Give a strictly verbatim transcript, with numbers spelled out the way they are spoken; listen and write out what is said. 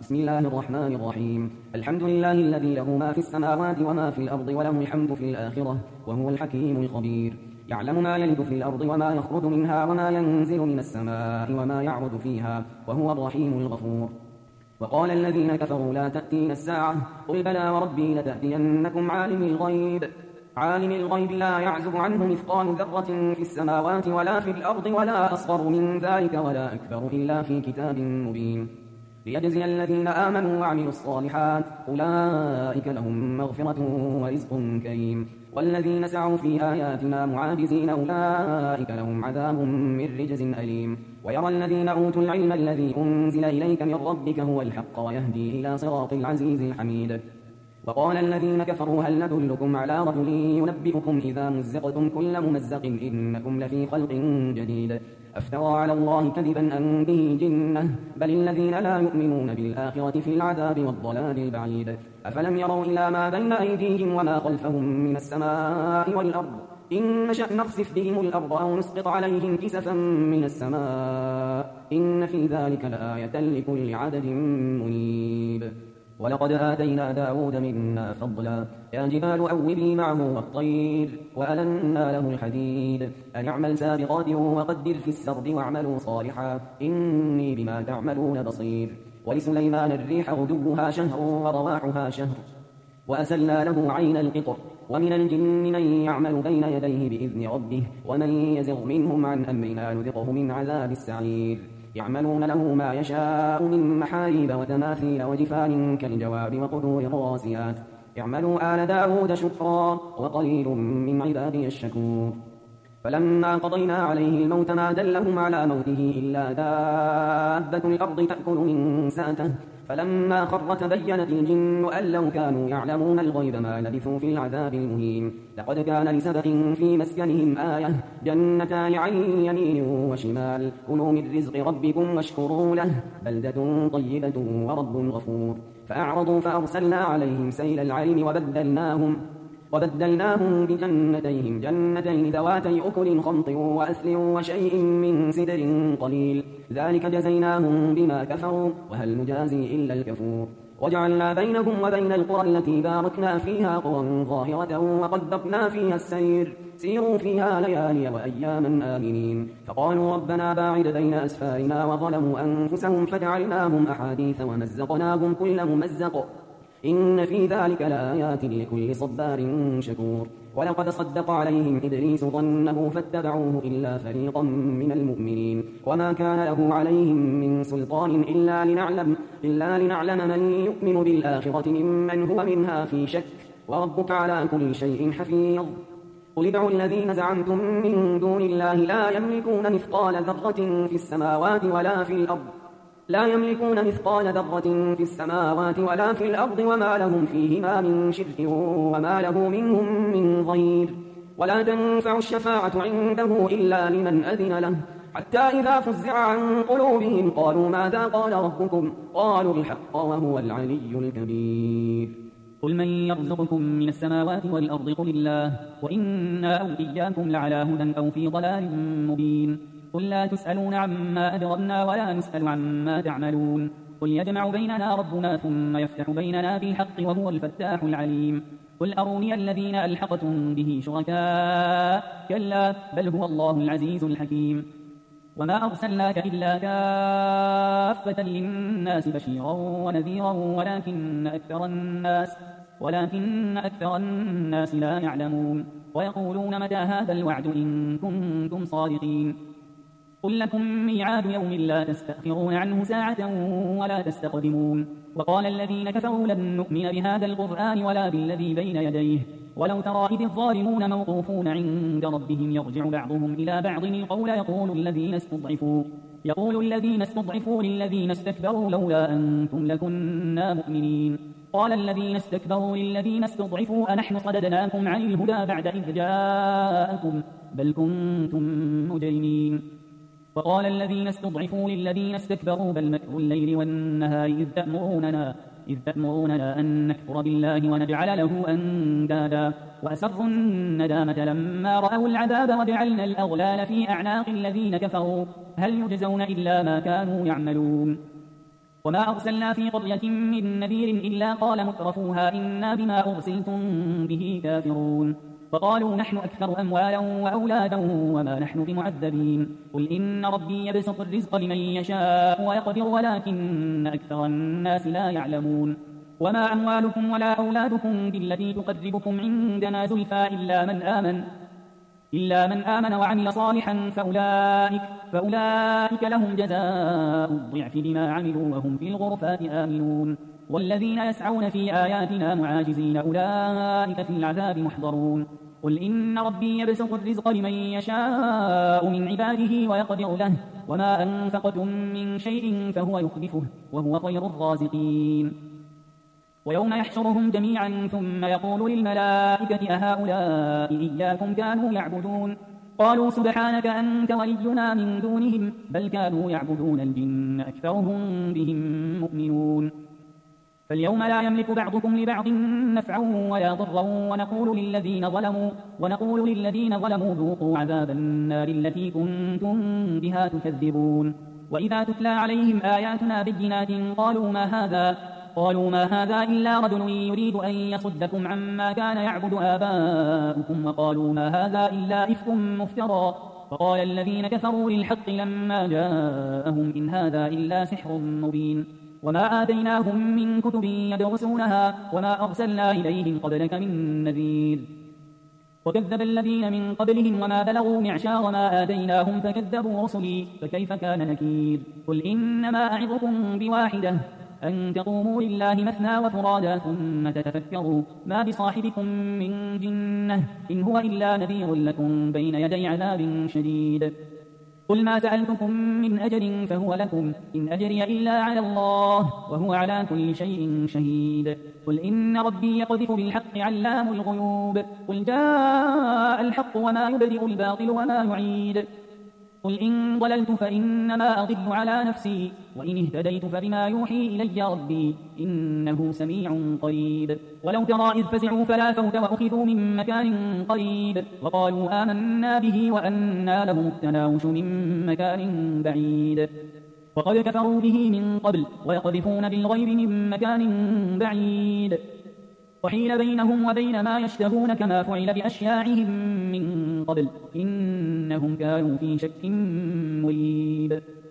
بسم الله الرحمن الرحيم. الحمد لله الذي له ما في السماوات وما في الأرض وله الحمد في الآخرة وهو الحكيم الخبير. يعلم ما يلد في الأرض وما يخرج منها وما ينزل من السماء وما يعرج فيها وهو الرحيم الغفور. وقال الذين كفروا لا تأتين الساعة قل بلى وربي لتأتينكم عالم الغيب عالم الغيب لا يعزب عنه مثقال ذرة في السماوات ولا في الأرض ولا أصغر من ذلك ولا أكبر إلا في كتاب مبين ليجزي الذين آمنوا وعملوا الصالحات أولئك لهم مغفرة ورزق كريم والذين سعوا في آياتنا معاجزين أولئك لهم عذاب من رجز أليم ويرى الذين أوتوا العلم الذي أنزل إليك من ربك هو الحق ويهدي إلى صراط العزيز الحميد. وقال الذين كفروا هل ندلكم على رجل ينبئكم إذا مزقتم كل ممزق إنكم لفي خلق جديد أفترى على الله كذبا أم به جنة بل الذين لا يؤمنون بالآخرة في العذاب والضلال البعيد أفلم يروا إلى ما بين أيديهم وما خلفهم من السماء والأرض إن نشأ نخسف بهم الأرض أو نسقط عليهم كسفا من السماء إن في ذلك لآية لكل عبد منيب. ولقد آتينا داود منا فضلا يا جبال أوبي معه والطير وألنا له الحديد أن اعمل سابقات وقدر في السرد واعملوا صالحا إني بما تعملون بصير. ولسليمان الريح غدوها شهر ورواحها شهر وأسلنا له عين القطر ومن الجن من يعمل بين يديه بإذن ربه ومن يزغ منهم عن أمرنا نذقه من عذاب السعير. يعملون له ما يشاء من محاريب وتماثيل وجفان كالجواب وقدور الراسيات اعملوا آل داود شكرا وقليل من عبادي الشكور. فلما قضينا عليه الموت ما دلهم على موته إلا دابة الأرض تأكل من سأته فلما خر تبينت الجن أن لو كانوا يعلمون الغيب ما لبثوا في العذاب المهين. لقد كان لسبق في مسكنهم آية جنتان عن يمين وشمال كلوا من رزق ربكم واشكروا له بلدة طيبة ورب غفور. فأعرضوا فأرسلنا عليهم سيل العلم وبدلناهم وبدلناهم بجنتيهم جنتين ذواتي أكل خمط وأثل وشيء من سدر قليل ذلك جزيناهم بما كفروا وهل نجازي إلا الكفور. وجعلنا بينهم وبين القرى التي باركنا فيها قرى ظاهرة وقدرنا فيها السير سيروا فيها ليالي وأياما آمنين. فقالوا ربنا باعد بين أسفارنا وظلموا أنفسهم فجعلناهم أحاديث ومزقناهم كل ممزق إن في ذلك لآيات لكل صبار شكور. ولقد صدق عليهم إبليس ظنه فاتبعوه إلا فريقا من المؤمنين وما كان له عليهم من سلطان إلا لنعلم, إلا لنعلم من يؤمن بالآخرة ممن هو منها في شك وربك على كل شيء حفيظ. قل ادعوا الذين زعمتم من دون الله لا يملكون مثقال ذرة في السماوات ولا في الأرض لا يملكون مثقال ذرة في السماوات ولا في الأرض وما لهم فيهما من شرك وما له منهم من ظهير. ولا تنفع الشفاعة عنده إلا لمن أذن له حتى إذا فزع عن قلوبهم قالوا ماذا قال ربكم قالوا الحق وهو العلي الكبير. قل من يرزقكم من السماوات والأرض قل الله وإنا أو إياكم لعلى هدى أو في ضلال مبين. قل لا تسألون عما أجرمنا ولا نسأل عما تعملون. قل يجمع بيننا ربنا ثم يفتح بيننا بالحق وهو الفتاح العليم. قل أروني الذين ألحقتم به شركاء كلا بل هو الله العزيز الحكيم. وما أرسلناك إلا كافة للناس بشيرا ونذيرا ولكن أكثر الناس ولكن أكثر الناس لا يعلمون. ويقولون متى هذا الوعد إن كنتم صادقين. قل لكم ميعاد يوم لا تستأخرون عنه ساعة ولا تستقدمون. وقال الذين كفروا لن نؤمن بهذا القرآن ولا بالذي بين يديه ولو ترى إذ الظالمون موقوفون عند ربهم يرجع بعضهم إلى بعض القول يقول الذين استضعفوا يقول الذين استضعفوا للذين استكبروا لولا أنتم لكنا مؤمنين. قال الذين استكبروا للذين استضعفوا أنحن صددناكم عن الهدى بعد إذ جاءكم بل كنتم مجرمين. وقال الذين استضعفوا للذين استكبروا بل مكر الليل والنهار إذ تأمروننا, إذ تأمروننا أن نكفر بالله ونجعل له أندادا وأسروا الندامة لما رأوا العذاب وجعلنا الأغلال في أعناق الذين كفروا هل يجزون إلا ما كانوا يعملون. وما أرسلنا في قرية من نذير إلا قال مترفوها إنا بما أرسلتم به كافرون فقالوا نحن أكثر أموالا وأولادا وما نحن بمعذبين قل إن ربي يبسط الرزق لمن يشاء ويقدر ولكن أكثر الناس لا يعلمون وما أموالكم ولا أولادكم بالتي تقربكم عندنا زلفى إلا من آمن إلا من آمن وعمل صالحا فأولئك, فأولئك لهم جزاء الضعف بما عملوا وهم في الغرفات آمنون والذين يسعون في آياتنا معاجزين أولئك في العذاب محضرون قل إن ربي يبسط الرزق لمن يشاء من عباده ويقدر له وما أنفقتم من شيء فهو يخلفه وهو خير الرازقين ويوم يحشرهم جميعا ثم يقول للملائكة أهؤلاء إياكم كانوا يعبدون قالوا سبحانك أنت ولينا من دونهم بل كانوا يعبدون الجن أكثرهم بهم مؤمنون فاليوم لا يملك بعضكم لبعض نفعا ولا ضرا ونقول للذين ظلموا ونقول للذين ظلموا ذوقوا عذاب النار التي كنتم بها تكذبون وإذا تتلى عليهم آياتنا بينات قالوا ما هذا قالوا ما هذا إلا رجل يريد أن يصدكم عما كان يعبد آباؤكم وقالوا ما هذا إلا إفك مفترى فقال الذين كفروا للحق لما جاءهم إن هذا إلا سحر مبين وما آتيناهم من كتب يدرسونها وما أرسلنا إليهم قبلك من نذير وكذب الذين من قبلهم وما بلغوا معشار ما آتيناهم فكذبوا رسلي فكيف كان نكير قل إنما أعظكم بواحدة أن تقوموا لله مثنى وفرادا ثم تتفكروا ما بصاحبكم من جنة إن هو إلا نذير لكم بين يدي عذاب شديد قل ما سألتكم من أجر فهو لكم إن أجري إلا على الله وهو على كل شيء شهيد قل إن ربي يقذف بالحق علام الغيوب قل جاء الحق وما يبدئ الباطل وما يعيد قل إن ضللت فإنما أضل على نفسي وإن اهتديت فبما يوحي إلي ربي إنه سميع قريب ولو ترى إذ فزعوا فلا فوت وأخذوا من مكان قريب وقالوا آمنا به وأنى لهم التناوش من مكان بعيد وقد كفروا به من قبل ويقذفون بالغيب من مكان بعيد وحيل بينهم وبين ما يشتهون كما فعل بأشياعهم من قبل إنهم كانوا في شك مريب